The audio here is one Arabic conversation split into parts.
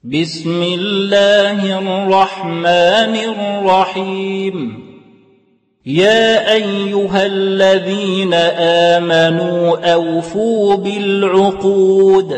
بسم الله الرحمن الرحيم. يا أيها الذين آمنوا أوفوا بالعقود.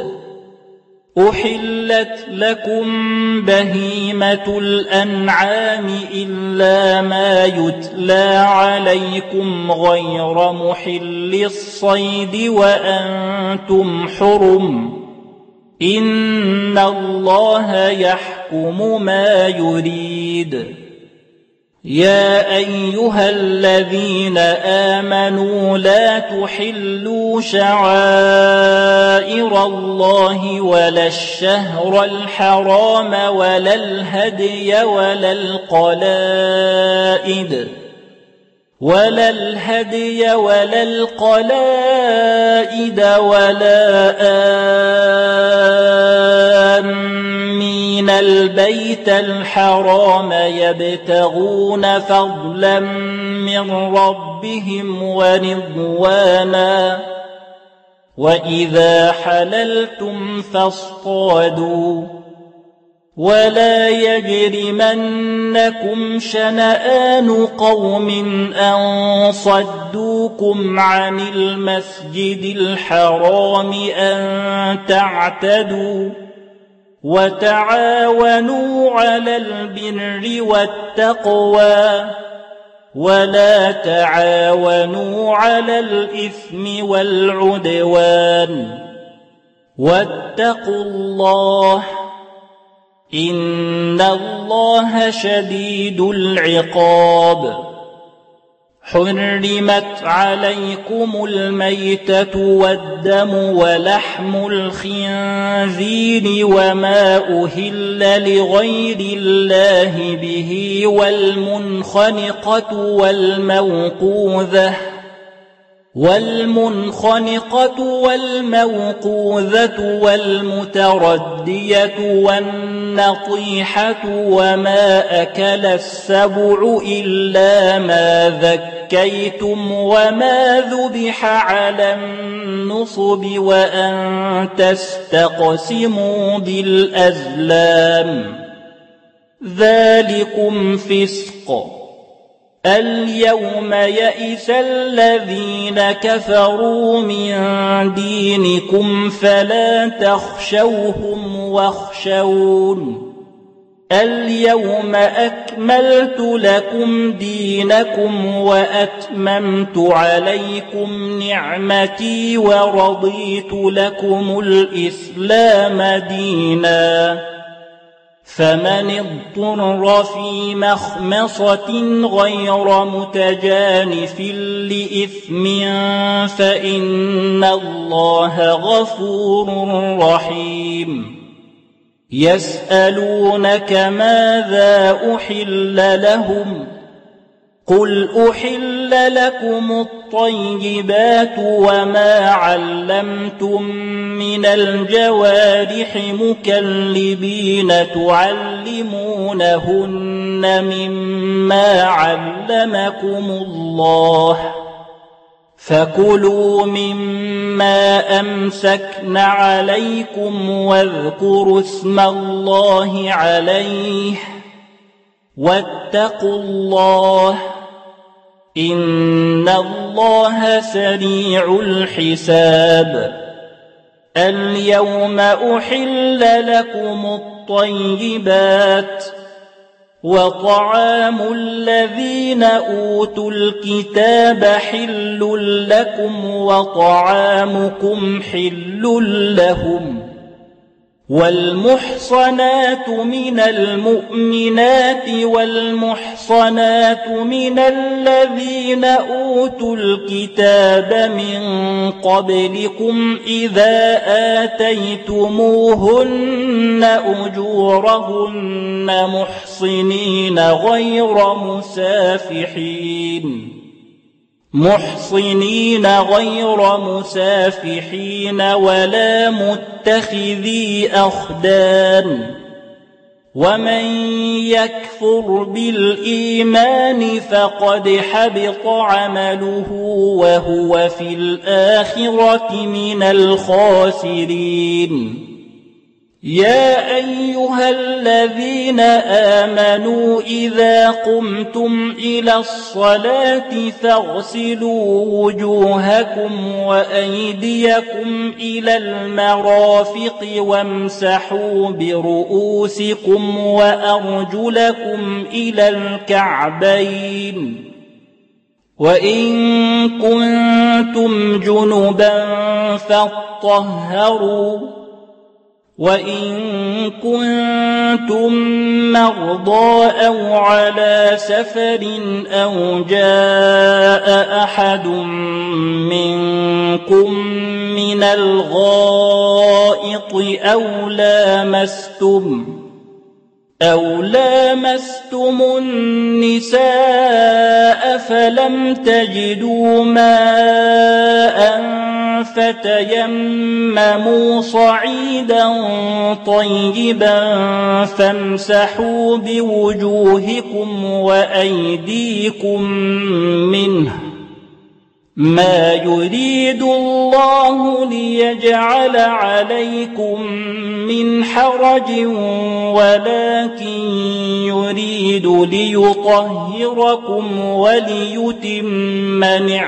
أحلت لكم بهيمة الأنعام إلا ما يتلى عليكم غير محل الصيد وأنتم حرم. إن الله يحكم ما يريد. يا أيها الذين آمنوا لا تحلوا شعائر الله ولا الشهر الحرام ولا الهدي ولا القلائد ولا آمين البيت الحرام يبتغون فضلا من ربهم ورضوانا. وإذا حللتم فاصطادوا ولا يجرمنكم شنآن قوم أن صدوكم عن المسجد الحرام أن تعتدوا. وتعاونوا على البر والتقوى ولا تعاونوا على الإثم والعدوان. واتقوا الله إن الله شديد العقاب. حرمت عليكم الميتة والدم ولحم الخنزير وما أهل لغير الله به والمنخنقة والموقوذة والمتردية والنطيحة وما أكل السبع إلا ما ذكيتم وما ذبح على النصب وأن تستقسموا بالأزلام ذلكم فسق. اليوم يئس الذين كفروا من دينكم فلا تخشوهم واخشون. اليوم أكملت لكم دينكم وأتممت عليكم نعمتي ورضيت لكم الإسلام دينا. فمن اضطر في مخمصة غير متجانف لإثم فإن الله غفور رحيم. يسألونك ماذا أحل لهم قل أحل لكم الطيبات وما علمتم من الجوارح مكلبين تعلمونهن مما علمكم الله فكلوا مما أمسكن عليكم واذكروا اسم الله عليه واتقوا الله إن الله سريع الحساب. اليوم أحل لكم الطيبات وطعام الذين أوتوا الكتاب حل لكم وطعامكم حل لهم. والمحصنات من المؤمنات والمحصنات من الذين أوتوا الكتاب من قبلكم إذا آتيتموهن أجورهن محصنين غير مسافحين ولا متخذي أخدان. ومن يكفر بالإيمان فقد حبط عمله وهو في الآخرة من الخاسرين. يا أيها الذين آمنوا إذا قمتم إلى الصلاة فاغسلوا وجوهكم وأيديكم إلى المرافق وامسحوا برؤوسكم وأرجلكم إلى الكعبين وإن كنتم جنبا فاطهروا وإن كنتم مرضى أو على سفر أو جاء أحد منكم من الغائط أو لامستم النساء فلم تجدوا ماء فتيمموا صعيدا طيبا فامسحوا بوجوهكم وأيديكم منه ما يريد الله ليجعل عليكم من حرج ولكن يريد ليطهركم وليتم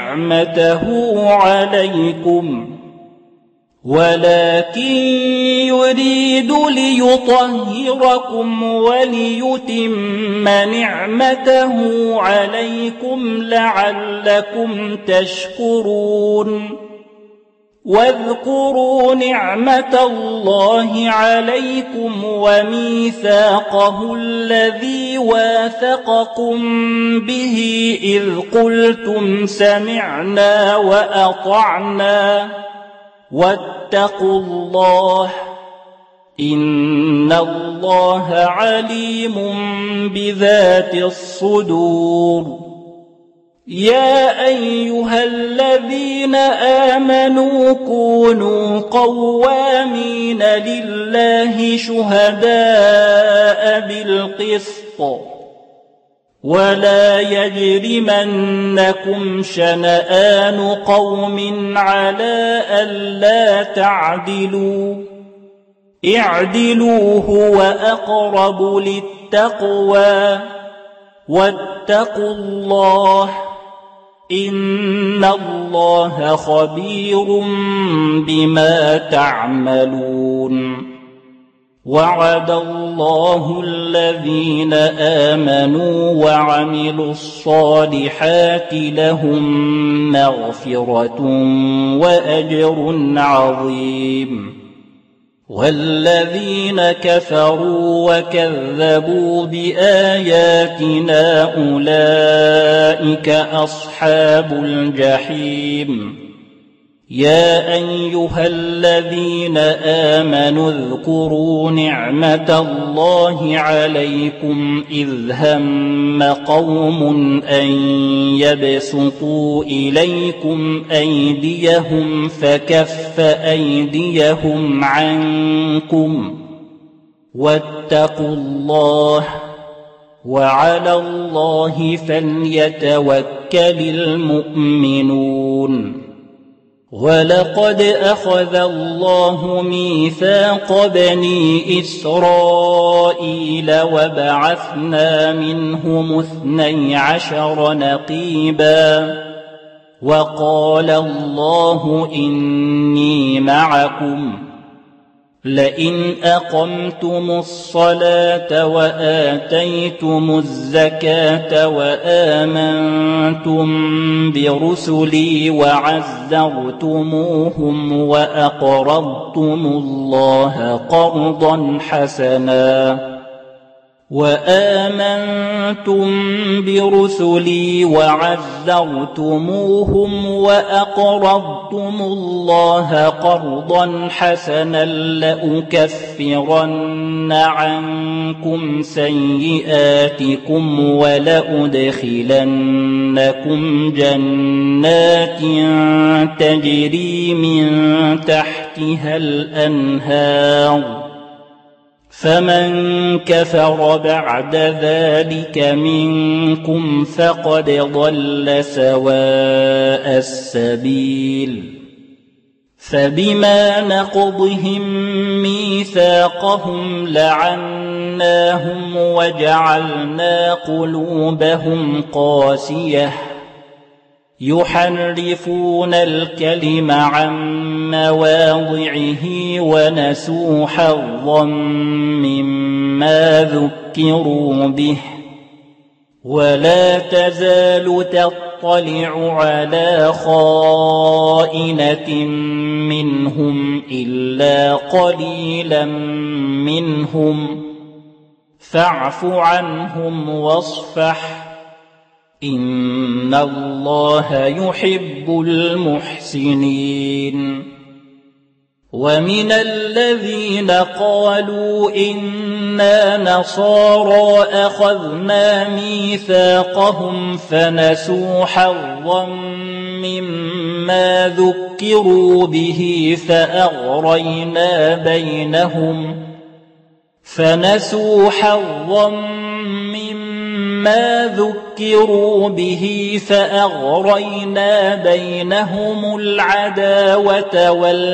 نعمته عليكم لعلكم تشكرون واذكروا نعمة الله عليكم وميثاقه الذي واثقكم به إذ قلتم سمعنا وأطعنا واتقوا الله إن الله عليم بذات الصدور يا أيها الذين آمنوا كونوا قوامين لله شهداء بالقسط ولا يجرمنكم شنآن قوم على ألا تعدلوا اعدلوا هو أقرب للتقوى واتقوا الله إن الله خبير بما تعملون وعد الله الذين آمنوا وعملوا الصالحات لهم مغفرة وأجر عظيم والذين كفروا وكذبوا بآياتنا أولئك أصحاب الجحيم يا أيها الذين آمنوا اذكروا نعمة الله عليكم إذ هم قوم أن يبسطوا إليكم أيديهم فكف أيديهم عنكم واتقوا الله وعلى الله فليتوكل المؤمنون ولقد أخذ الله ميثاق بني إسرائيل وبعثنا منهم 12 نقيبا وقال الله إني معكم لئن أقمتم الصلاة وآتيتم الزكاة وآمنتم برسلي وعزرتموهم وأقرضتم الله قرضا حسنا لأكفرن عنكم سيئاتكم ولأدخلنكم جنات تجري من تحتها الأنهار فمن كفر بعد ذلك منكم فقد ضل سواء السبيل فبما نقضهم ميثاقهم لعناهم وجعلنا قلوبهم قاسية يحرفون الكلم عن مواضعه ونسوا حظا مما ذكروا به ولا تزال تطلع على خائنة منهم إلا قليلا منهم فاعف عنهم واصفح إن الله يحب المحسنين ومن الذين قالوا إنا نصارى أخذنا ميثاقهم فنسوا حظا مما ذكروا به فأغرينا بينهم العداوة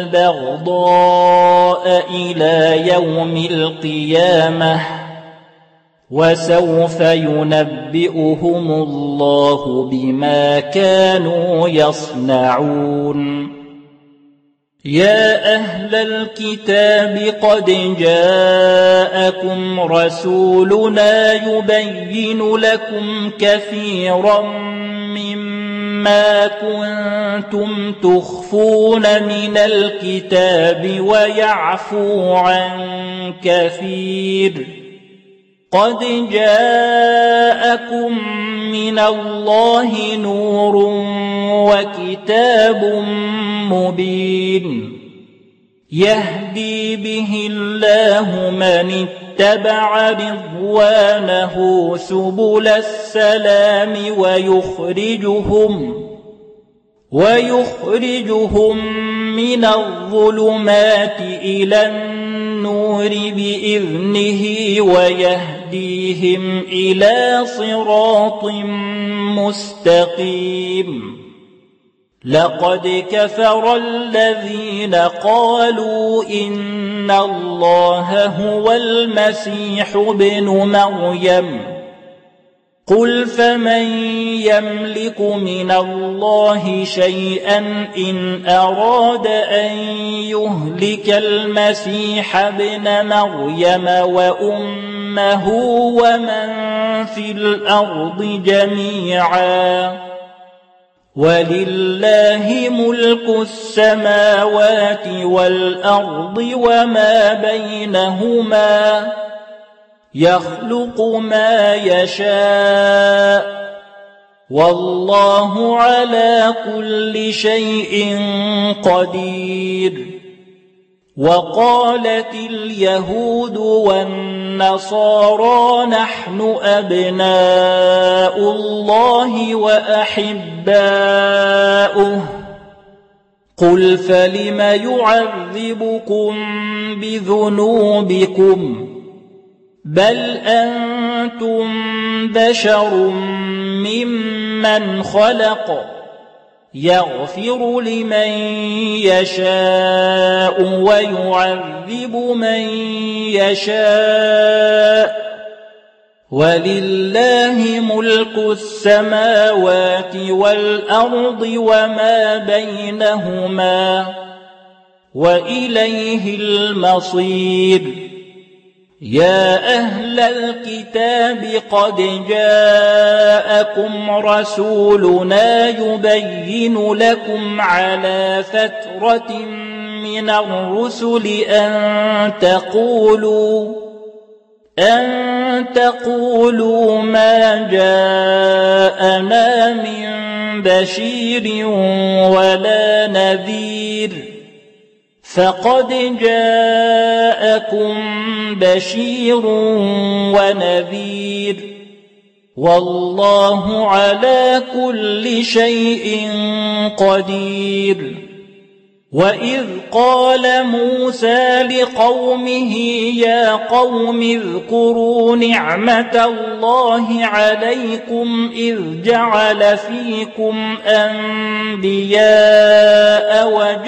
والبغضاء إلى يوم القيامة وسوف ينبئهم الله بما كانوا يصنعون يا أهل الكتاب قد جاءكم رسولنا يبين لكم كثيرا مما كنتم تخفون من الكتاب ويعفو عن كثير قد جاءكم من الله نور وكتاب مبين يهدي به الله من اتبع رضوانه سبل السلام ويخرجهم من الظلمات إلى النور بإذنه ويهديهم إلى صراط مستقيم لقد كفر الذين قالوا إن الله هو المسيح ابن مريم قل فمن يملك من الله شيئا إن أراد أن يهلك المسيح ابن مريم وأمه ومن في الأرض جميعا ولله ملك السماوات والأرض وما بينهما يخلق ما يشاء والله على كل شيء قدير وقالت اليهود والنصارى نحن أبناء الله وأحباؤه قل فلم يعذبكم بذنوبكم بل أنتم بشر ممن خلق يغفر لمن يشاء ويعذب من يشاء ولله ملك السماوات والأرض وما بينهما وإليه المصير يا أهل الكتاب قد جاءكم رسولنا يبين لكم على فترة من الرسل أن تقولوا ما جاءنا من بشير ولا نذير فقد جاءكم بشير ونذير والله على كل شيء قدير وإذ قال موسى لقومه يا قوم اذكروا نعمة الله عليكم إذ جعل فيكم أنبياء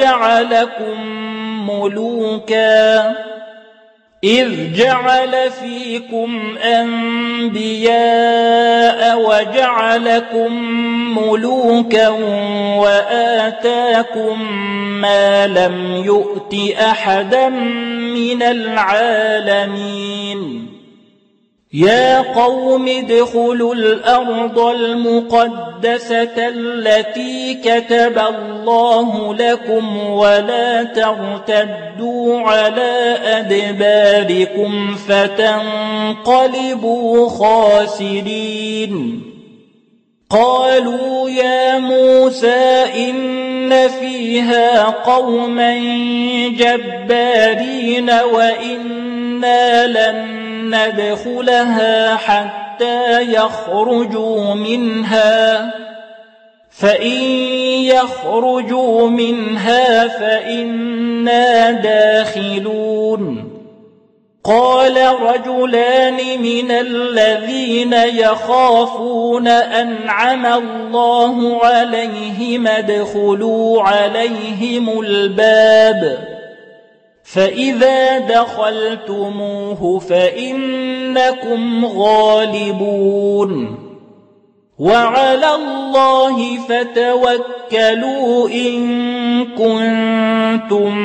وجعلكم ملوكا وآتاكم ما لم يؤت أحدا من العالمين يا قوم ادخلوا الأرض المقدسة التي كتب الله لكم ولا ترتدوا على أدباركم فتنقلبوا خاسرين قالوا يا موسى إن فيها قوما جبارين وإنا لن ندخلها حتى يخرجوا منها فإن يخرجوا منها فإنا داخلون قال رجلان من الذين يخافون أنعم الله عليهم ادخلوا عليهم الباب فإذا دخلتموه فإنكم غالبون وعلى الله فتوكلوا إن كنتم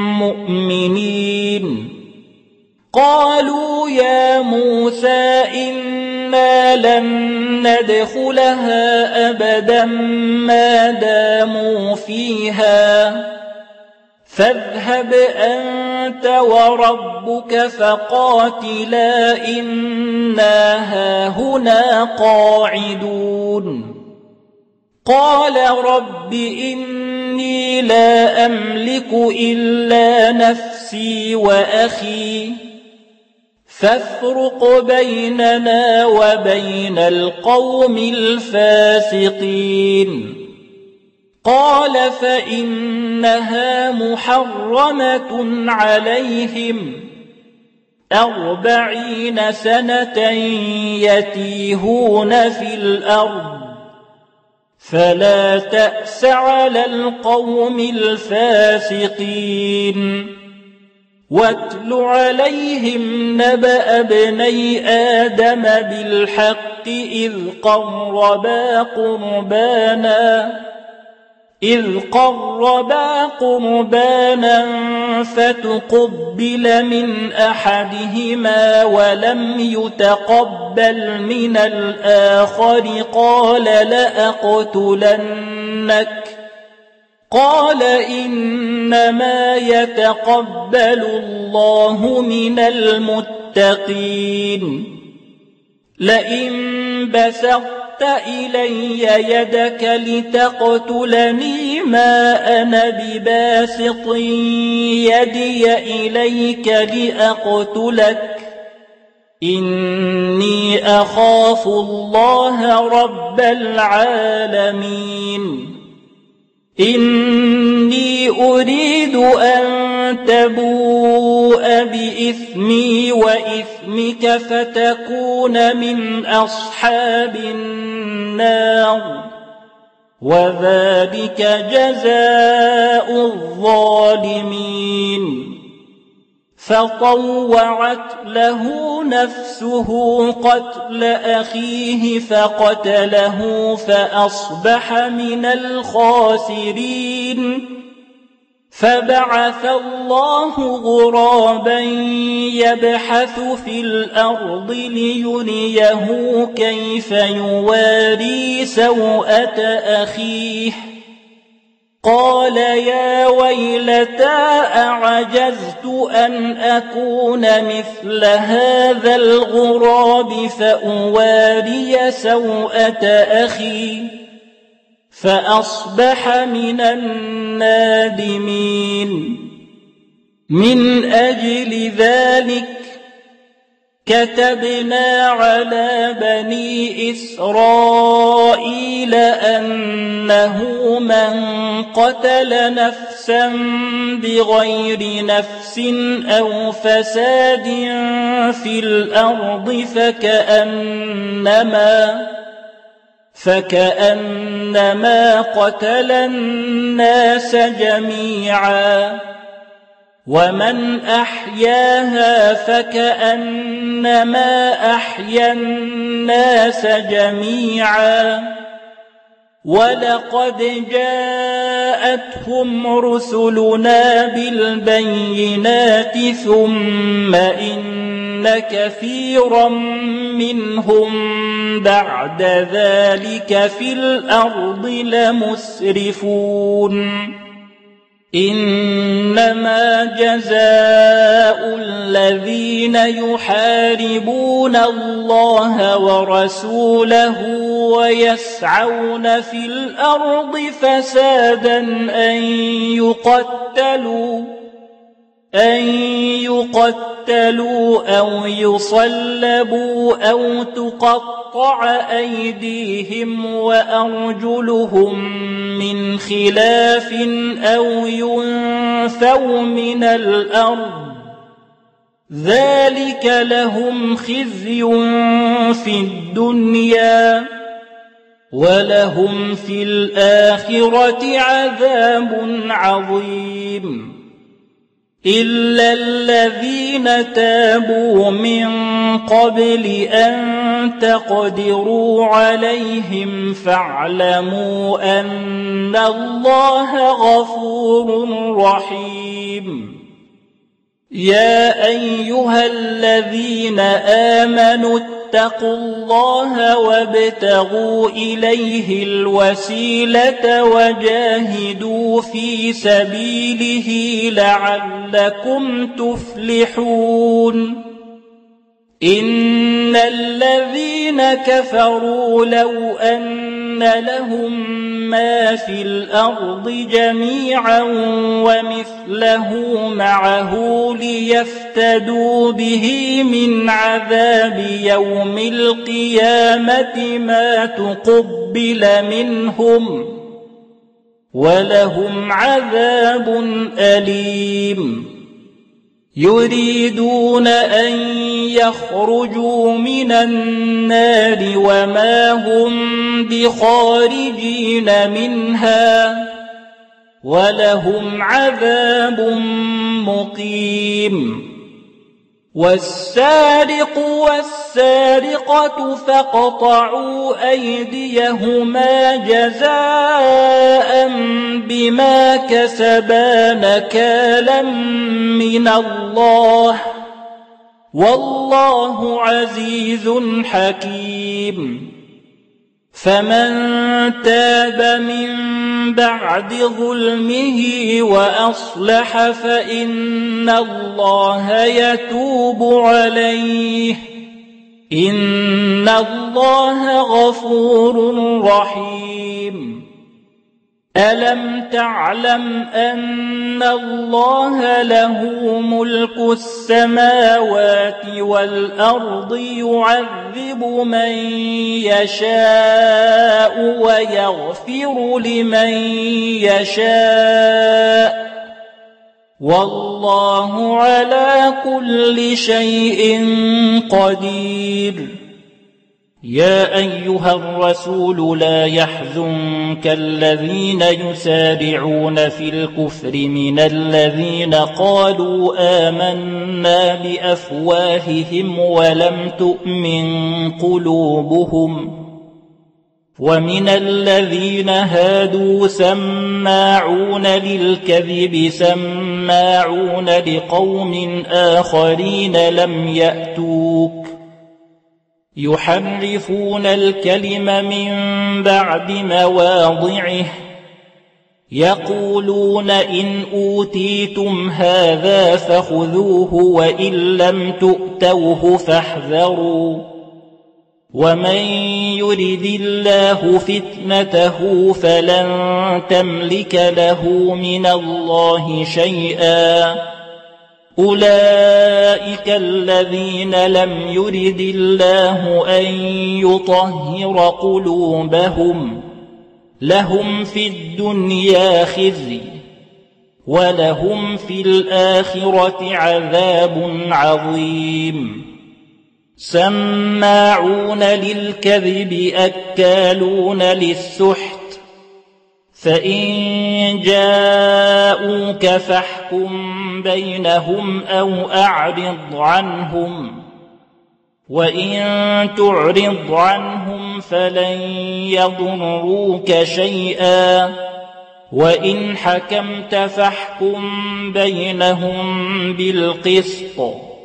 مؤمنين قالوا يا موسى إنا لن ندخلها أبدا ما داموا فيها فاذهب أنت وربك فقاتلا إنا هاهنا قاعدون قال رب إني لا أملك إلا نفسي وأخي فافرق بيننا وبين القوم الفاسقين قال فإنها محرمة عليهم 40 سنة يتيهون في الأرض فلا تأس على القوم الفاسقين واتل عليهم نبأ ابني آدم بالحق إذ قربا قربانا فتقبل من أحدهما ولم يتقبل من الآخر قال لأقتلنك قال إنما يتقبل الله من المتقين لئن بسطت إلي يدك لتقتلني ما أنا بباسط يدي إليك لأقتلك إني أخاف الله رب العالمين إني أريد أن تبوء بإثمي وإثمك فتكون من أصحاب النار وذلك جزاء الظالمين فطوعت له نفسه قتل أخيه فقتله فأصبح من الخاسرين فبعث الله غرابا يبحث في الأرض ليريه كيف يواري سوءة أخيه قال يا ويلتى أعجزت أن أكون مثل هذا الغراب فأواري سوءة أخي فأصبح من النادمين من أجل ذلك كتبنا على بني إسرائيل أنه من قتل نفسا بغير نفس أو فساد في الأرض فكأنما قتل الناس جميعا، ومن أحياها فكأنما أحيا الناس جميعا. ولقد جاءتهم رسلنا بالبينات ثم إن كثيرا منهم بعد ذلك في الأرض لمسرفون. إنما جزاء الذين يحاربون الله ورسوله ويسعون في الأرض فسادا أن يقتلوا أو يصلبوا أو تقطع أيديهم وأرجلهم من خلاف أو ينفوا من الأرض، ذلك لهم خزي في الدنيا ولهم في الآخرة عذاب عظيم. إلا الذين تابوا من قبل أن تقدروا عليهم فاعلموا أن الله غفور رحيم. يا أيها الذين آمنوا اتقوا الله وابتغوا إليه الوسيلة وجاهدوا في سبيله لعلكم تفلحون. إن الذين كفروا لو أن لهم ما في الأرض جميعا ومثله معه ليفتدوا به من عذاب يوم القيامة ما تقبل منهم ولهم عذاب أليم. يريدون أن يخرجوا من النار وما هم بخارجين منها ولهم عذاب مقيم. والسارق والسارقة فاقطعوا أيديهما جزاء بما كسبا نكالا من الله والله عزيز حكيم. فمن تاب من بعد ظلمه وأصلح فإن الله يتوب عليه إن الله غفور رحيم. ألم تعلم أن الله له ملك السماوات والأرض يعذب من يشاء ويغفر لمن يشاء والله على كل شيء قدير. يا أيها الرسول لا يحزنك الذين يسارعون في الكفر من الذين قالوا آمنا بأفواههم ولم تؤمن قلوبهم ومن الذين هادوا سماعون للكذب سماعون لقوم آخرين لم يأتوك يحرفون الكلم من بعد مواضعه يقولون إن أوتيتم هذا فخذوه وإن لم تؤتوه فاحذروا ومن يرد الله فتنته فلن تملك له من الله شيئا أولئك الذين لم يرد الله أن يطهر قلوبهم لهم في الدنيا خزي ولهم في الآخرة عذاب عظيم سماعون للكذب أكالون للسحت فإن جاءوك فاحكم بينهم أو أعرض عنهم وإن تعرض عنهم فلن يضروك شيئا وإن حكمت فاحكم بينهم بالقسط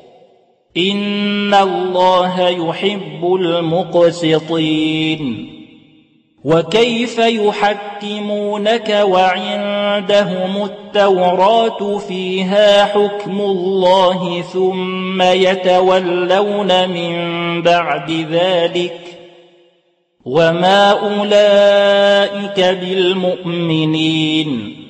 إن الله يحب المقسطين وكيف يحكمونك وعندهم التوراة فيها حكم الله ثم يتولون من بعد ذلك وما أولئك بالمؤمنين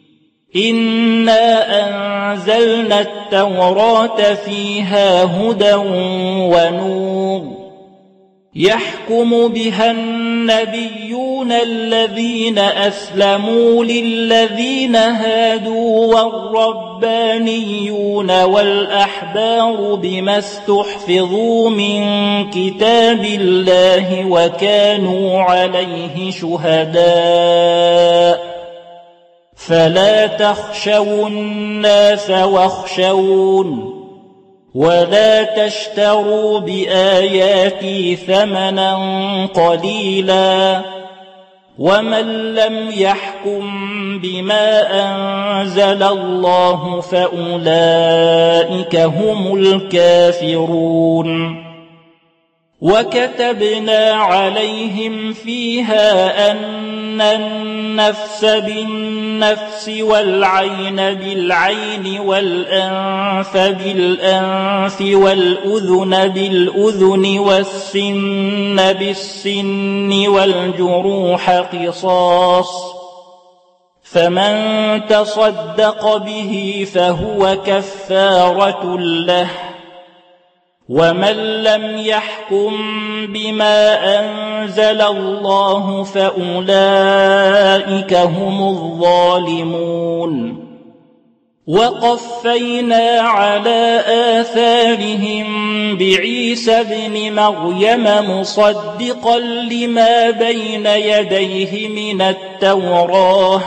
إنا أنزلنا التوراة فيها هدى ونور يحكم بها النبيون الذين أسلموا للذين هادوا والربانيون والأحبار بما استحفظوا من كتاب الله وكانوا عليه شهداء فلا تخشوا الناس واخشون ولا تشتروا بآياتي ثمنا قليلا ومن لم يحكم بما أنزل الله فأولئك هم الكافرون وكتبنا عليهم فيها أن النفس بالنفس والعين بالعين والأنف بالأنف والأذن بالأذن والسن بالسن والجروح قصاص فمن تصدق به فهو كفارة له ومن لم يحكم بما أنزل الله فأولئك هم الظالمون وقفينا على آثارهم بعيسى ابن مريم مصدقا لما بين يديه من التوراة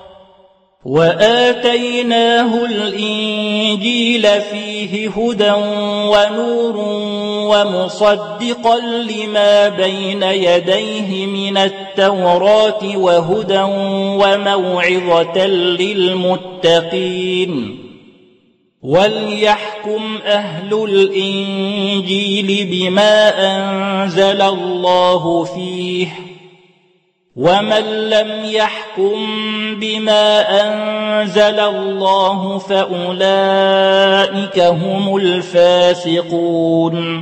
وآتيناه الإنجيل فيه هدى ونور ومصدقا لما بين يديه من التوراة وهدى وموعظة للمتقين وليحكم أهل الإنجيل بما أنزل الله فيه ومن لم يحكم بما أنزل الله فأولئك هم الفاسقون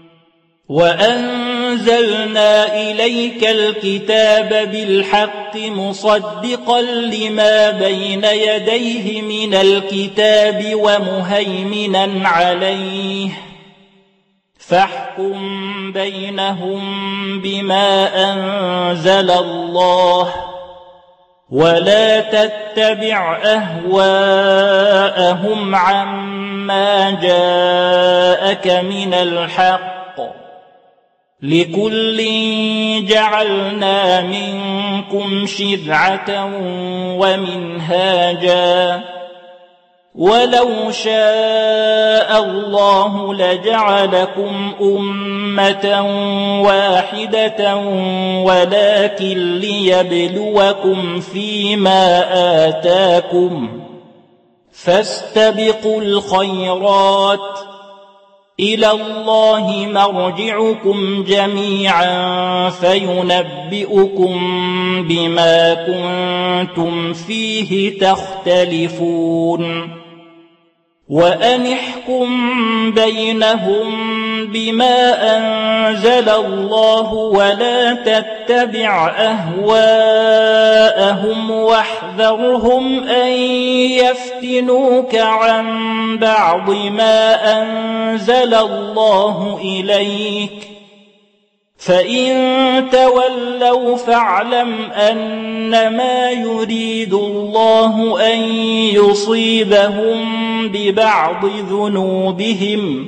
وأنزلنا إليك الكتاب بالحق مصدقا لما بين يديه من الكتاب ومهيمنا عليه فاحكم بينهم بما أنزل الله ولا تتبع أهواءهم عما جاءك من الحق لكل جعلنا منكم شرعة ومنهاجا ولو شاء الله لجعلكم أمة واحدة ولكن ليبلوكم فيما آتاكم فاستبقوا الخيرات إلى الله مرجعكم جميعا فينبئكم بما كنتم فيه تختلفون وأن احكم بينهم بما أنزل الله ولا تتبع أهواءهم واحذرهم أن يفتنوك عن بعض ما أنزل الله إليك فإن تولوا فاعلم أنما يريد الله أن يصيبهم ببعض ذنوبهم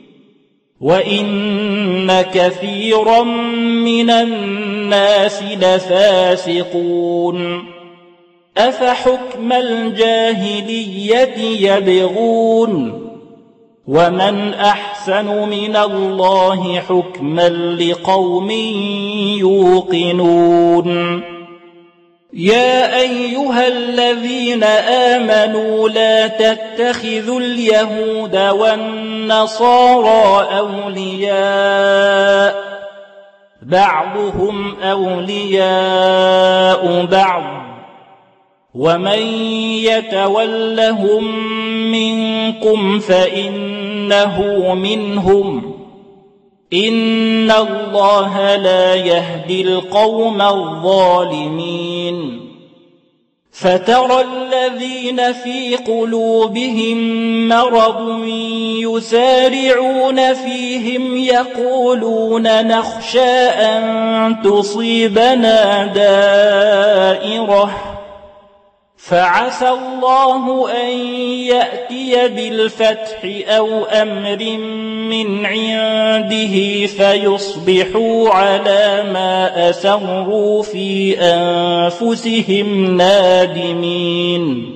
وإن كثيرا من الناس لفاسقون أفحكم الجاهلية يبغون ومن أحسن من الله حكما لقوم يوقنون يا أيها الذين آمنوا لا تتخذوا اليهود والنصارى أولياء بعضهم أولياء بعض ومن يتولهم منكم فإنه منهم إن الله لا يهدي القوم الظالمين فترى الذين في قلوبهم مرض يسارعون فيهم يقولون نخشى أن تصيبنا دائرة فعسى الله أن يأتي بالفتح أو أمر من عنده فيصبحوا على ما أسروا في أنفسهم نادمين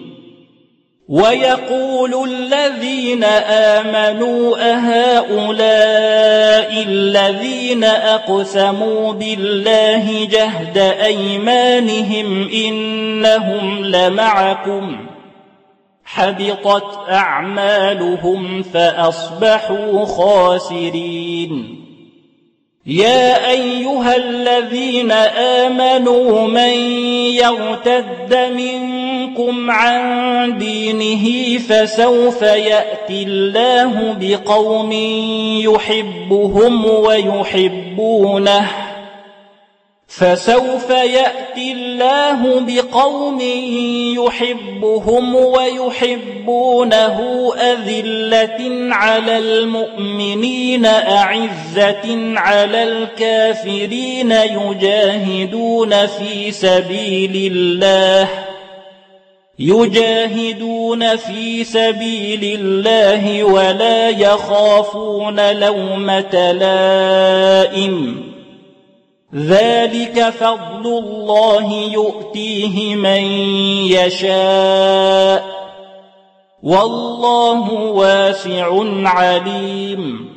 ويقول الذين آمنوا أهؤلاء الذين أقسموا بالله جهد أيمانهم إنهم لمعكم حبطت أعمالهم فأصبحوا خاسرين يا أيها الذين آمنوا من يرتد منكم عن دينه فسوف يأتي الله بقوم يحبهم ويحبونه أذلة على المؤمنين أعزة على الكافرين يجاهدون في سبيل الله ولا يخافون لومة لائم ذلك فضل الله يؤتيه من يشاء والله واسع عليم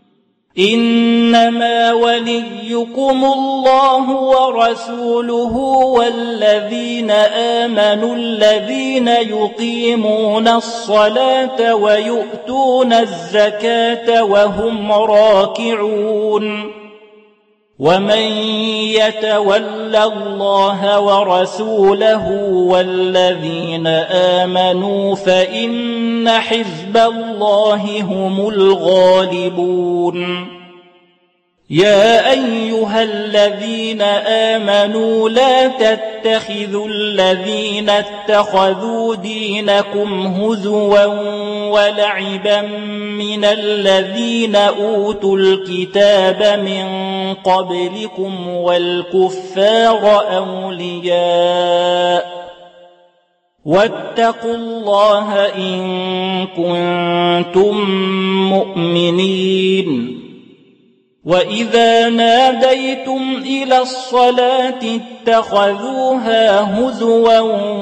إنما وليكم الله ورسوله والذين آمنوا الذين يقيمون الصلاة ويؤتون الزكاة وهم راكعون ومن يتول الله ورسوله والذين آمنوا فإن حزب الله هم الغالبون يا أيها الذين آمنوا لا تتخذوا الذين اتخذوا دينكم هزوا ولعبا من الذين أوتوا الكتاب من قبلكم والكفار أولياء واتقوا الله إن كنتم مؤمنين وإذا ناديتم إلى الصلاة اتخذوها هزوا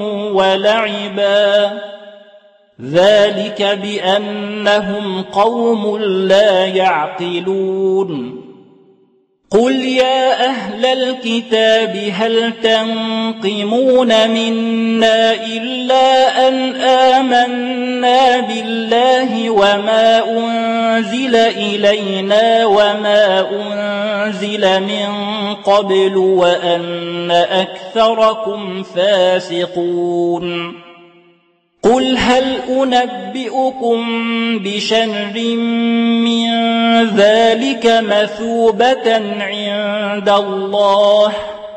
ولعبا ذلك بأنهم قوم لا يعقلون قل يا أهل الكتاب هل تنقمون منا إلا أن آمنا بالله وما أنزل إلينا وما أنزل من قبل وأن أكثركم فاسقون قل هل أنبئكم بشر من ذلك مثوبة عند الله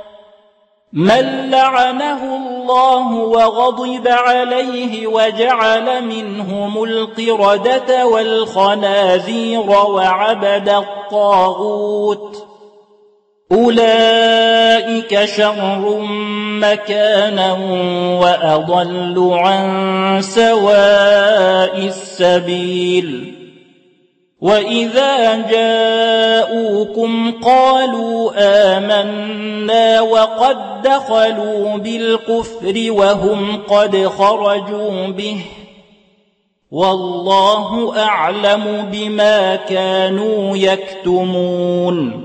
من لعنه الله وغضب عليه وجعل منهم القردة والخنازير وعبد الطاغوت أولئك شر مكانا وأضل عن سواء السبيل وإذا جاءوكم قالوا آمنا وقد دخلوا بالكفر وهم قد خرجوا به والله أعلم بما كانوا يكتمون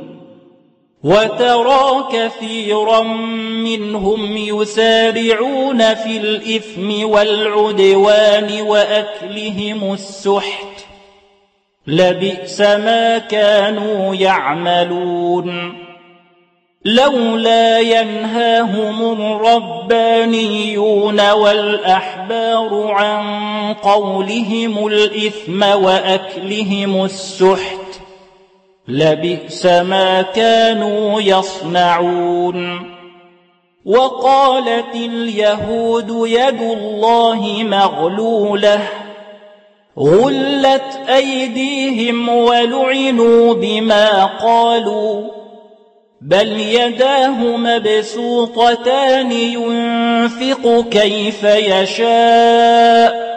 وترى كثيرا منهم يسارعون في الإثم والعدوان وأكلهم السحت لبئس ما كانوا يعملون لولا ينهاهم الربانيون والأحبار عن قولهم الإثم وأكلهم السحت لبئس ما كانوا يصنعون وقالت اليهود يد الله مغلولة غلت أيديهم ولعنوا بما قالوا بل يداه مبسوطتان ينفق كيف يشاء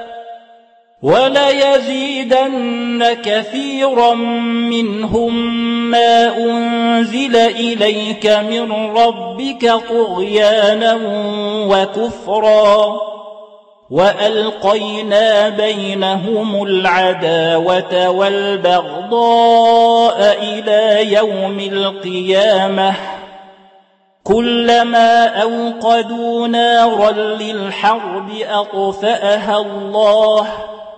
وليزيدن كثيرا منهم ما أنزل إليك من ربك طغيانا وكفرا وألقينا بينهم العداوة والبغضاء إلى يوم القيامة كلما أوقدوا نارا للحرب أطفأها الله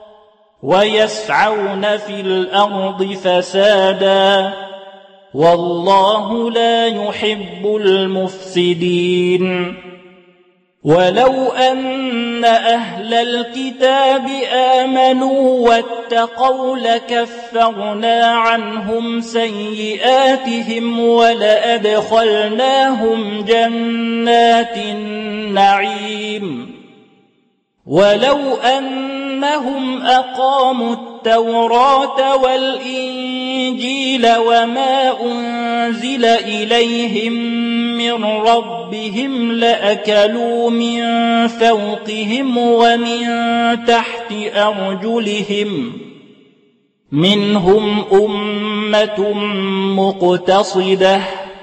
ويسعون في الأرض فسادا والله لا يحب المفسدين ولو أن أهل الكتاب آمنوا واتقوا لكفرنا عنهم سيئاتهم ولأدخلناهم جنات النعيم ولو أنهم أقاموا التوراة والإنجيل وما أنزل إليهم من ربهم لأكلوا من فوقهم ومن تحت أرجلهم منهم أمة مقتصدة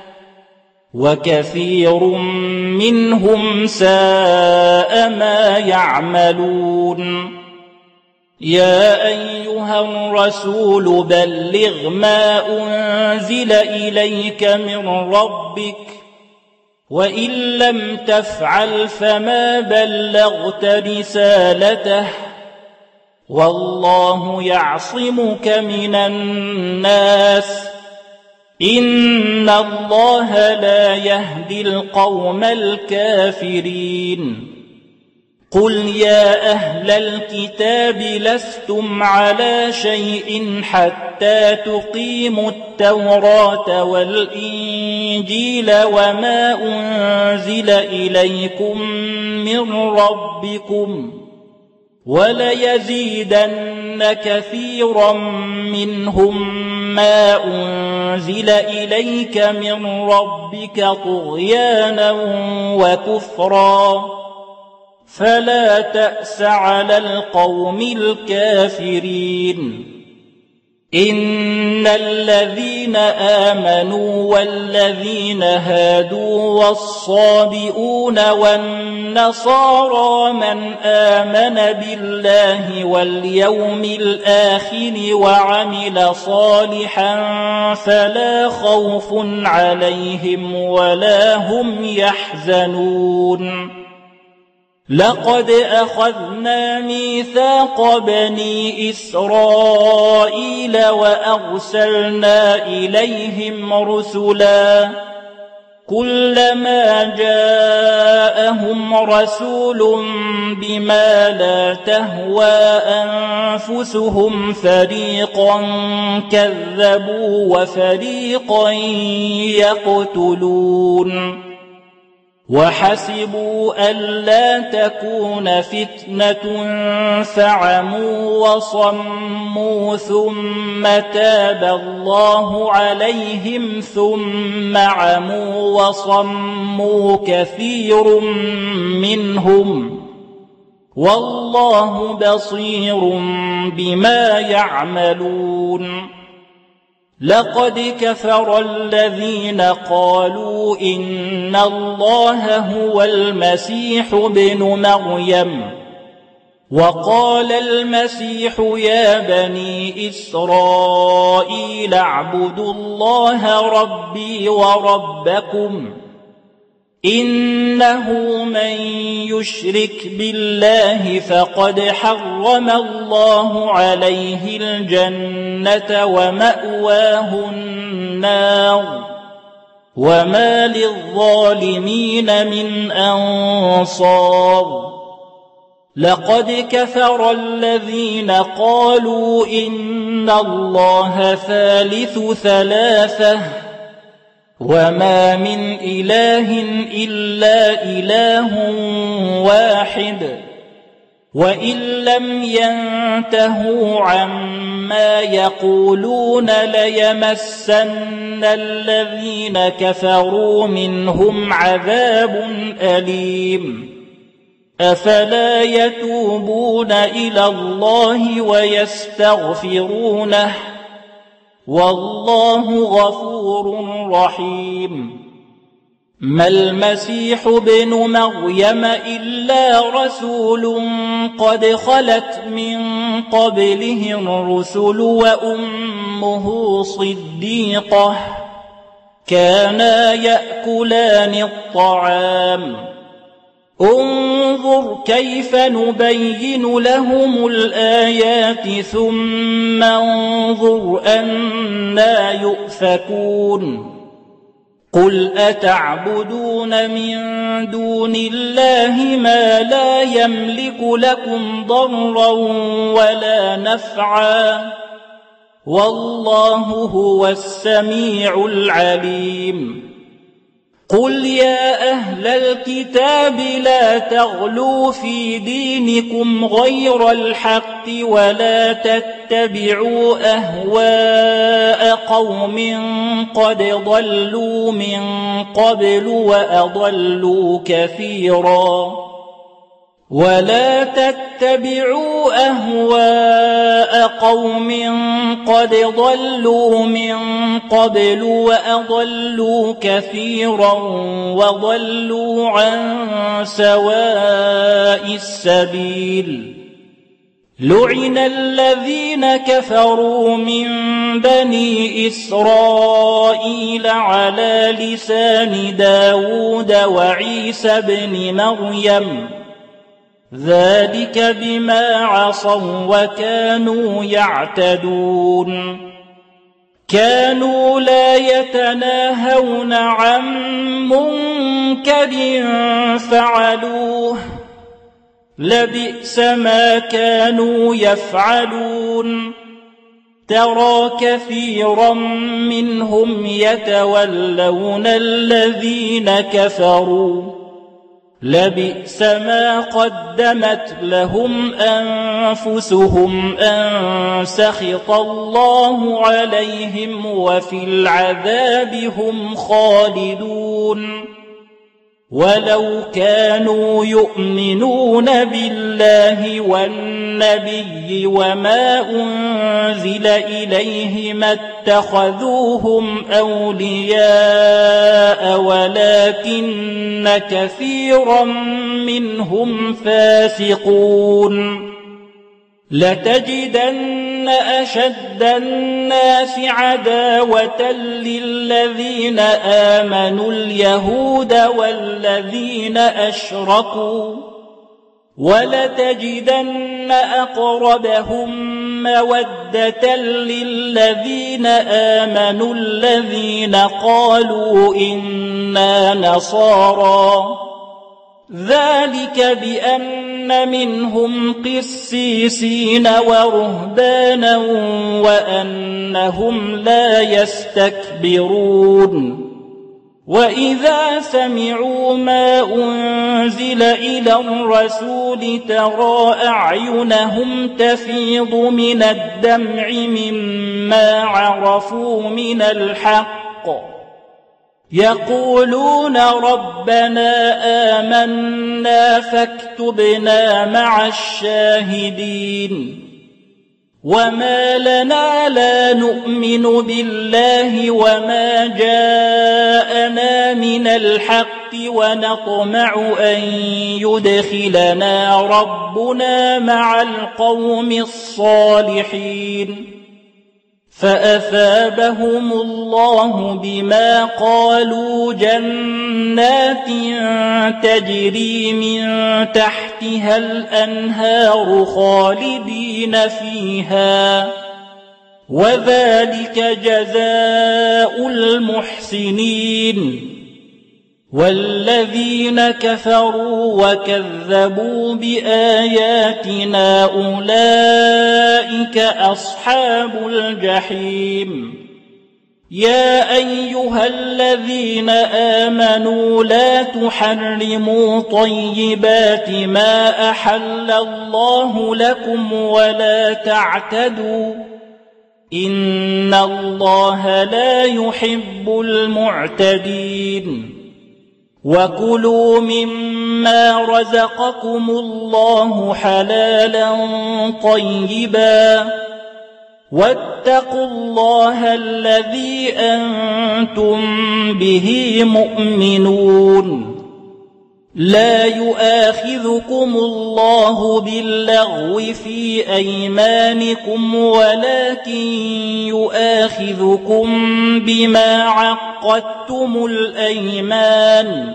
وكثير منهم ساء ما يعملون يا أيها الرسول بلغ ما أنزل إليك من ربك وإن لم تفعل فما بلغت رسالته والله يعصمك من الناس إن الله لا يهدي القوم الكافرين قل يا أهل الكتاب لستم على شيء حتى تقيموا التوراة والإنجيل وما أنزل إليكم من ربكم وليزيدن كثيرا منهم ما أنزل إليك من ربك طغيانا وكفرا فلا تأس على القوم الكافرين إن الذين آمنوا والذين هادوا والصابئون والنصارى من آمن بالله واليوم الآخر وعمل صالحا فلا خوف عليهم ولا هم يحزنون لقد أخذنا ميثاق بني إسرائيل وأرسلنا إليهم رسلا كلما جاءهم رسول بما لا تهوى أنفسهم فريقا كذبوا وفريقا يقتلون وحسبوا ألا تكون فتنة فعموا وصموا ثم تاب الله عليهم ثم عموا وصموا كثير منهم والله بصير بما يعملون لقد كفر الذين قالوا إن الله هو المسيح ابن مريم وقال المسيح يا بني إسرائيل اعبدوا الله ربي وربكم إنه من يشرك بالله فقد حرم الله عليه الجنة ومأواه النار وما للظالمين من أنصار لقد كفر الذين قالوا إن الله ثالث ثلاثة وما من إله إلا إله واحد وإن لم ينتهوا عما يقولون ليمسن الذين كفروا منهم عذاب أليم أفلا يتوبون إلى الله ويستغفرونه والله غفور رحيم ما المسيح ابن مريم إلا رسول قد خلت من قبله الرسل وأمه صديقة كانا يأكلان الطعام انظر كيف نبين لهم الآيات ثم انظر أنى يؤفكون قل أتعبدون من دون الله ما لا يملك لكم ضرا ولا نفعا والله هو السميع العليم قل يا أهل الكتاب لا تغلوا في دينكم غير الحق ولا تتبعوا أهواء قوم قد ضلوا من قبل وأضلوا كثيرا ولا تتبعوا أهواء قوم قد ضلوا من قبل وأضلوا كثيرا وضلوا عن سواء السبيل لعن الذين كفروا من بني إسرائيل على لسان داود وعيسى بن مريم ذلك بما عصوا وكانوا يعتدون كانوا لا يتناهون عن منكر فعلوه لبئس ما كانوا يفعلون ترى كثيرا منهم يتولون الذين كفروا لبئس ما قدمت لهم أنفسهم أن سخط الله عليهم وفي العذاب هم خالدون ولو كانوا يؤمنون بالله والنبي وما أنزل إليه ما اتخذوهم أولياء ولكن كثيرا منهم فاسقون لتجدن أشد الناس عداوة للذين آمنوا اليهود والذين أشركوا ولتجدن أقربهم مودة للذين آمنوا الذين قالوا إنا نصارى ذلك بأن منهم قسيسين ورهبانا وأنهم لا يستكبرون وإذا سمعوا ما أنزل إلى الرسول ترى أعينهم تفيض من الدمع مما عرفوا من الحق يقولون ربنا آمنا فاكتبنا مع الشاهدين وما لنا لا نؤمن بالله وما جاءنا من الحق ونطمع أن يدخلنا ربنا مع القوم الصالحين فأثابهم الله بما قالوا جنات تجري من تحتها الأنهار خالدين فيها وذلك جزاء المحسنين والذين كفروا وكذبوا بآياتنا أولئك أصحاب الجحيم يا أيها الذين آمنوا لا تحرموا طيبات ما أحل الله لكم ولا تعتدوا إن الله لا يحب المعتدين وكلوا مما رزقكم الله حلالا طيبا واتقوا الله الذي أنتم به مؤمنون لا يؤاخذكم الله باللغو في أيمانكم ولكن يؤاخذكم بما عقدتم الأيمان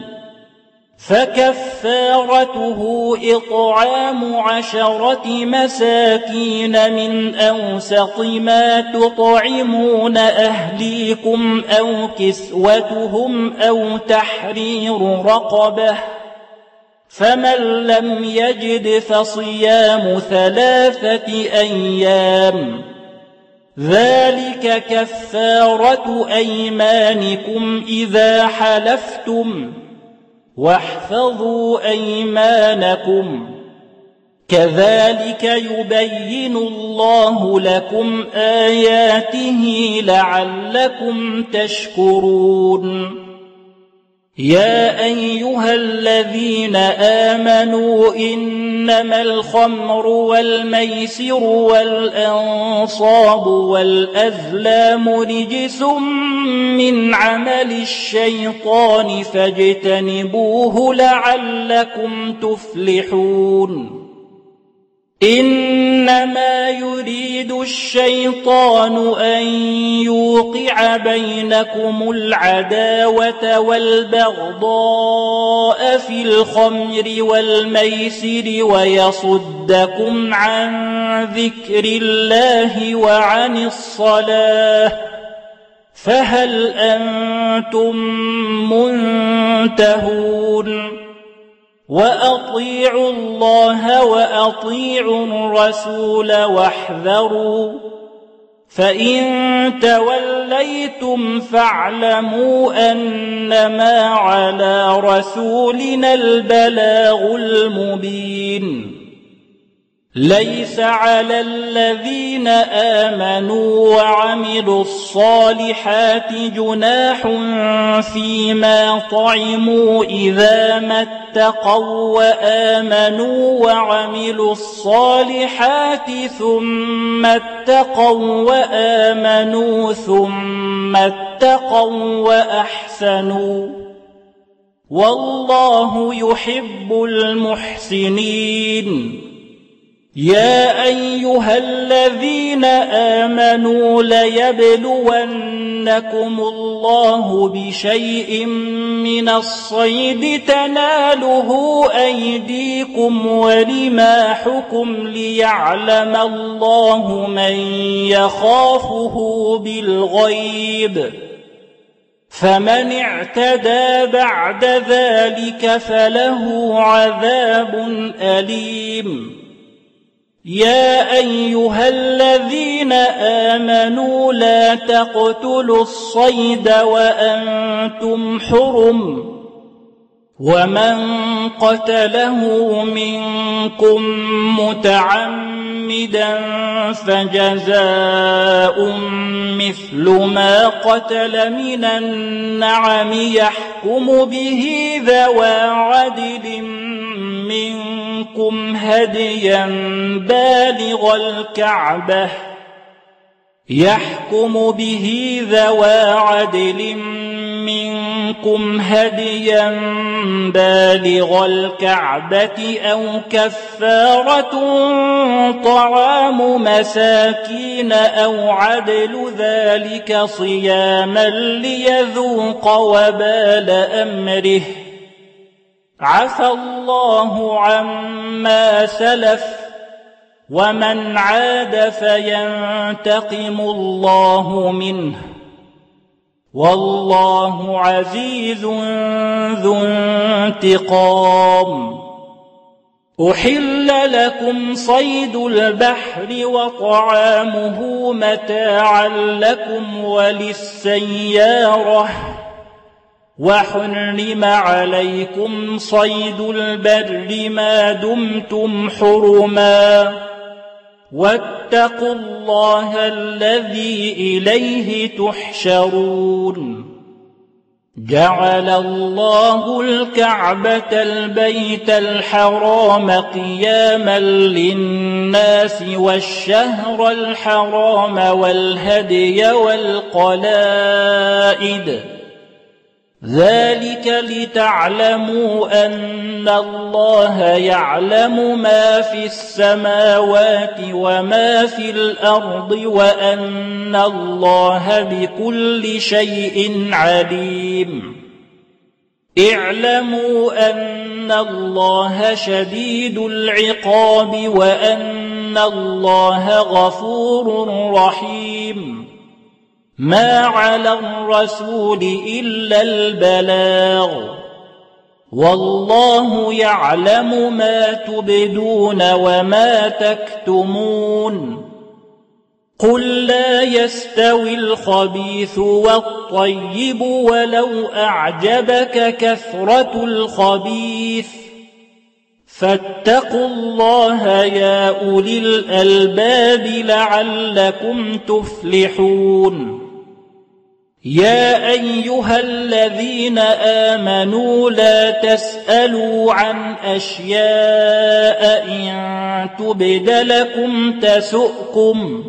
فكفارته إطعام 10 مساكين من أوسط ما تطعمون أهليكم أو كسوتهم أو تحرير رقبة فمن لم يجد فصيام 3 أيام ذلك كفارة أيمانكم إذا حلفتم واحفظوا أيمانكم كذلك يبين الله لكم آياته لعلكم تشكرون يا أيها الذين آمنوا إنما الخمر والميسر والأنصاب والأزلام رجس من عمل الشيطان فاجتنبوه لعلكم تفلحون إنما يريد الشيطان أن يوقع بينكم العداوة والبغضاء في الخمر والميسر ويصدكم عن ذكر الله وعن الصلاة فهل أنتم منتهون وأطيعوا الله وأطيعوا الرسول واحذروا فإن توليتم فاعلموا أنما على رسولنا البلاغ المبين ليس على الذين آمنوا وعملوا الصالحات جناح فيما طعموا إذا ما اتقوا وآمنوا وعملوا الصالحات ثم اتقوا وآمنوا ثم اتقوا وأحسنوا والله يحب المحسنين يا أيها الذين آمنوا ليبلونكم الله بشيء من الصيد تناله أيديكم ورماحكم ليعلم الله من يخافه بالغيب فمن اعتدى بعد ذلك فله عذاب أليم يا أيها الذين آمنوا لا تقتلوا الصيد وأنتم حرم ومن قتله منكم متعمدا فجزاء مثل ما قتل من النعم يحكم به ذوى عدل منكم هديا بالغ الكعبة أو كفارة طعام مساكين أو عدل ذلك صياما ليذوق وبال أمره عفى الله عما سلف ومن عاد فينتقم الله منه والله عزيز ذو انتقام أحل لكم صيد البحر وطعامه متاعا لكم وللسيارة وحرم عليكم صيد البر ما دمتم حرما واتقوا الله الذي إليه تحشرون جعل الله الكعبة البيت الحرام قياما للناس والشهر الحرام والهدي والقلائد ذلك لتعلموا أن الله يعلم ما في السماوات وما في الأرض وأن الله بكل شيء عليم اعلموا أن الله شديد العقاب وأن الله غفور رحيم ما على الرسول إلا البلاغ والله يعلم ما تبدون وما تكتمون قل لا يستوي الخبيث والطيب ولو أعجبك كثرة الخبيث فاتقوا الله يا أولي الألباب لعلكم تفلحون يا أيها الذين آمنوا لا تسألوا عن أشياء إن تبد لكم تسؤكم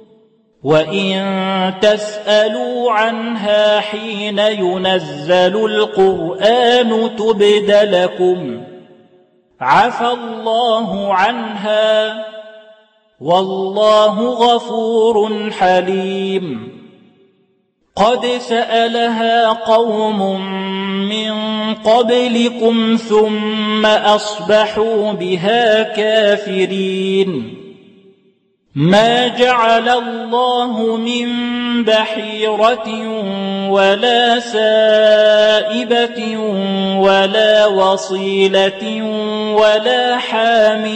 وإن تسألوا عنها حين ينزل القرآن تبد لكم عفى الله عنها والله غفور حليم قد سألها قوم من قبلكم ثم أصبحوا بها كافرين ما جعل الله من بحيرة ولا سائبة ولا وصيلة ولا حام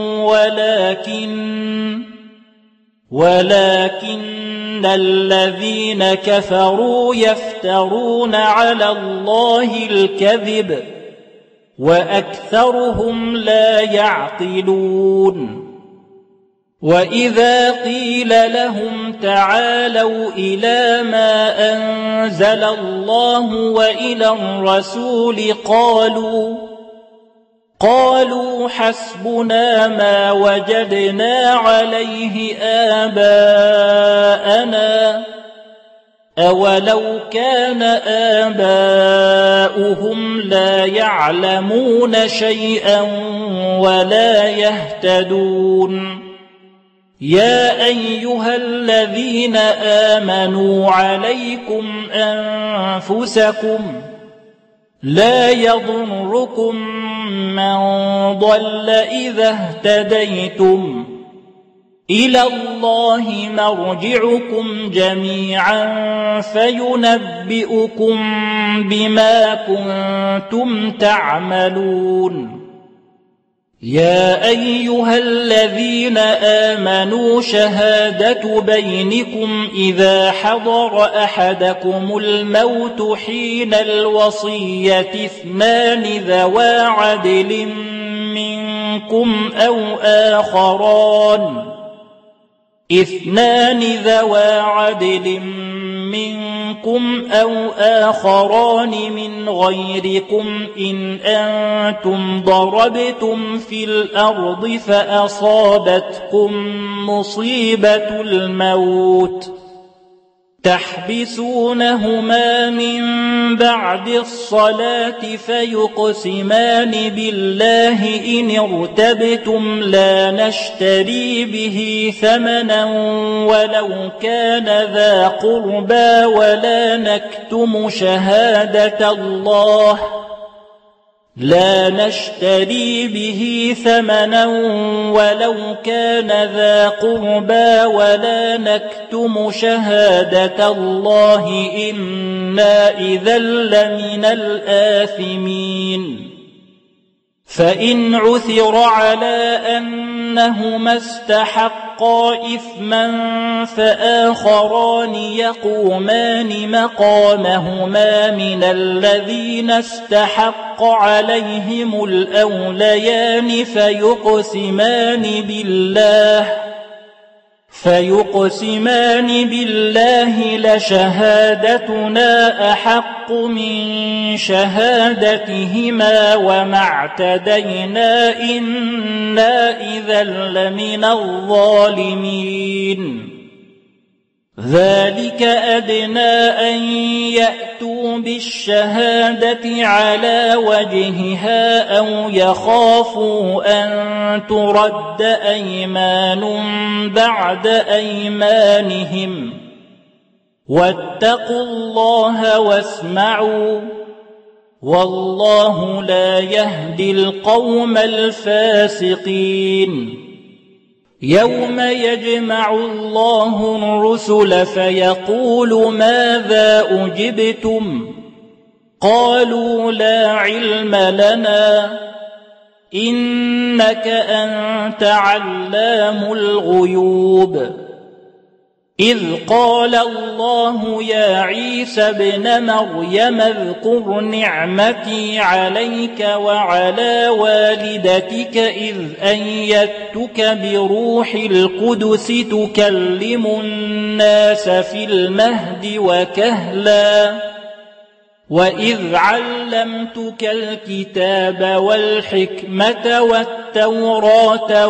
ولكن الذين كفروا يفترون على الله الكذب وأكثرهم لا يعقلون وإذا قيل لهم تعالوا إلى ما أنزل الله وإلى الرسول قالوا حسبنا ما وجدنا عليه آباءنا أولو كان آباؤهم لا يعلمون شيئا ولا يهتدون يا أيها الذين آمنوا عليكم أنفسكم لا يضركم من ضل إذا اهتديتم إلى الله مرجعكم جميعا فينبئكم بما كنتم تعملون يا أيها الذين آمنوا شهادة بينكم إذا حضر أحدكم الموت حين الوصية اثنان ذوى عدل منكم أو آخران من غيركم إن أنتم ضربتم في الأرض فأصابتكم مصيبة الموت تحبسونهما من بعد الصلاة فيقسمان بالله إن ارتبتم لا نشتري به ثمنا ولو كان ذا قربى ولا نكتم شهادة الله إنا إذا لمن الآثمين فإن عثر على أنهما استحقا إثما فآخران يقومان مقامهما من الذين استحق عليهم الأوليان فيقسمان بالله لشهادتنا أحق من شهادتهما وما اعتدينا إنا إذا لمن الظالمين ذلك أدنى أن يأتوا بالشهادة على وجهها أو يخافوا أن ترد أيمان بعد أيمانهم واتقوا الله واسمعوا والله لا يهدي القوم الفاسقين يوم يجمع الله الرسل فيقول ماذا أجبتم قالوا لا علم لنا إنك أنت علام الغيوب إذ قال الله يا عيسى ابن مريم اذكر نعمتي عليك وعلى والدتك إذ أيدتك بروح القدس تكلم الناس في المهد وكهلا وإذ علمتك الكتاب والحكمة والتوراة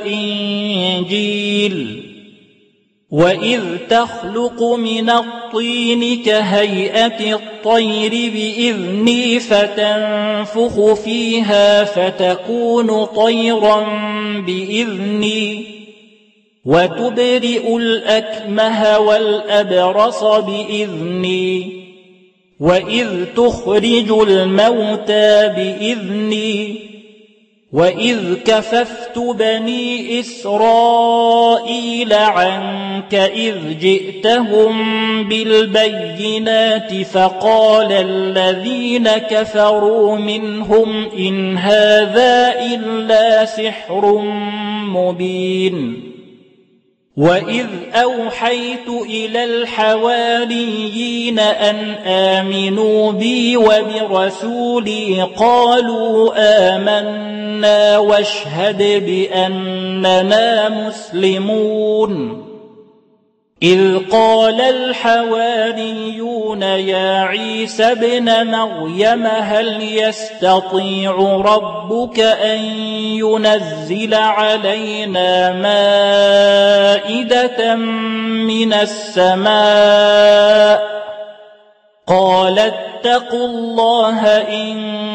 والإنجيل وإذ تخلق من الطين كهيئة الطير بإذني فتنفخ فيها فتكون طيرا بإذني وتبرئ الأكمه والأبرص بإذني وإذ تخرج الموتى بإذني وإذ كففت بني إسرائيل عنك إذ جئتهم بالبينات فقال الذين كفروا منهم إن هذا إلا سحر مبين وإذ أوحيت إلى الحواريين أن آمنوا بي وبرسولي قالوا آمنا واشهد بأننا مسلمون إذ قال الحواريون يا عيسى ابن مريم هل يستطيع ربك أن ينزل علينا مائدة من السماء قال اتقوا الله إن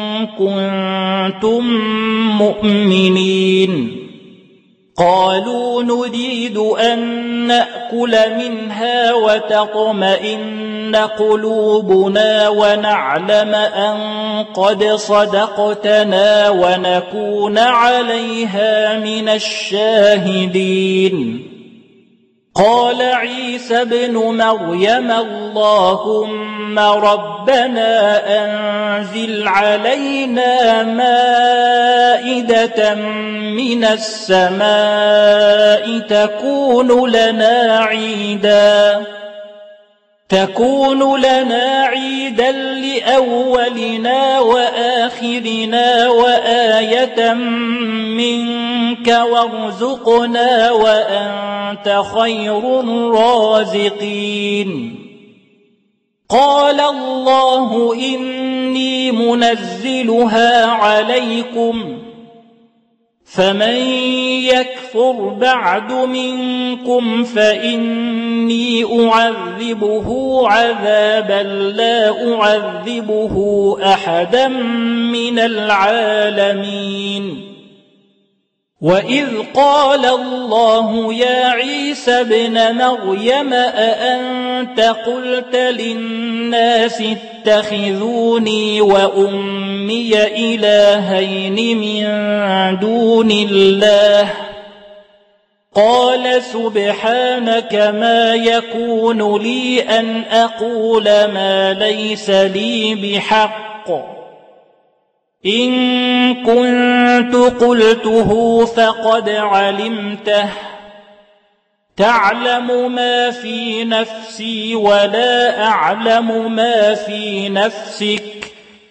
كنتم مؤمنين قالوا نريد أن نأكل منها وتطمئن قلوبنا ونعلم أن قد صدقتنا ونكون عليها من الشاهدين قال عيسى ابن مريم اللهم ربنا أنزل علينا مائدة من السماء تكون لنا عيدا لأولنا وآخرنا وآية منك وارزقنا وأنت خير الرازقين قال الله إني منزلها عليكم فمن يكفر بعد منكم فإني أعذبه عذابا لا أعذبه أحدا من العالمين وإذ قال الله يا عيسى ابن مريم أأنت قلت للناس اتخذوني وأمي إلهين من دون الله قال سبحانك ما يكون لي أن أقول ما ليس لي بحق إن كنت قلته فقد علمته تعلم ما في نفسي ولا أعلم ما في نفسك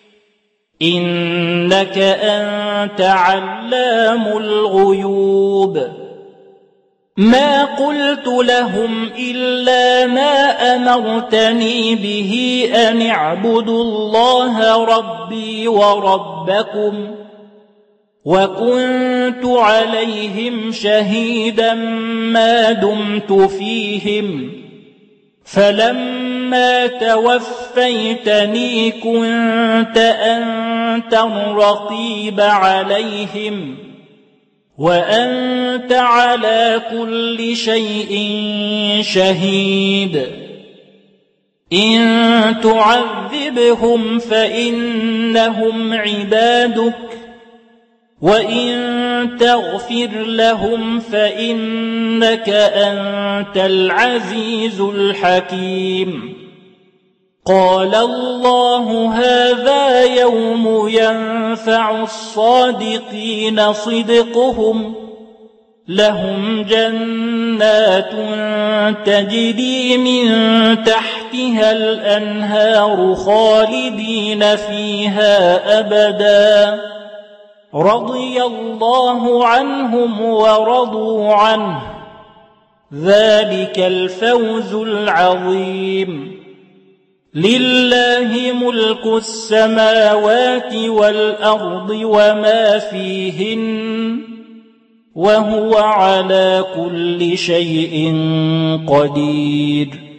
إنك أنت علام الغيوب ما قلت لهم إلا ما أمرتني به أن اعبدوا الله ربي وربكم وكنت عليهم شهيدا ما دمت فيهم فلما توفيتني كنت أنت الرقيب عليهم وأنت على كل شيء شهيد إن تعذبهم فإنهم عبادك وإن تغفر لهم فإنك أنت العزيز الحكيم قال الله هذا يوم ينفع الصادقين صدقهم لهم جنات تجري من تحتها الأنهار خالدين فيها أبدا رضي الله عنهم ورضوا عنه ذلك الفوز العظيم لله ملك السماوات والأرض وما فيهن وهو على كل شيء قدير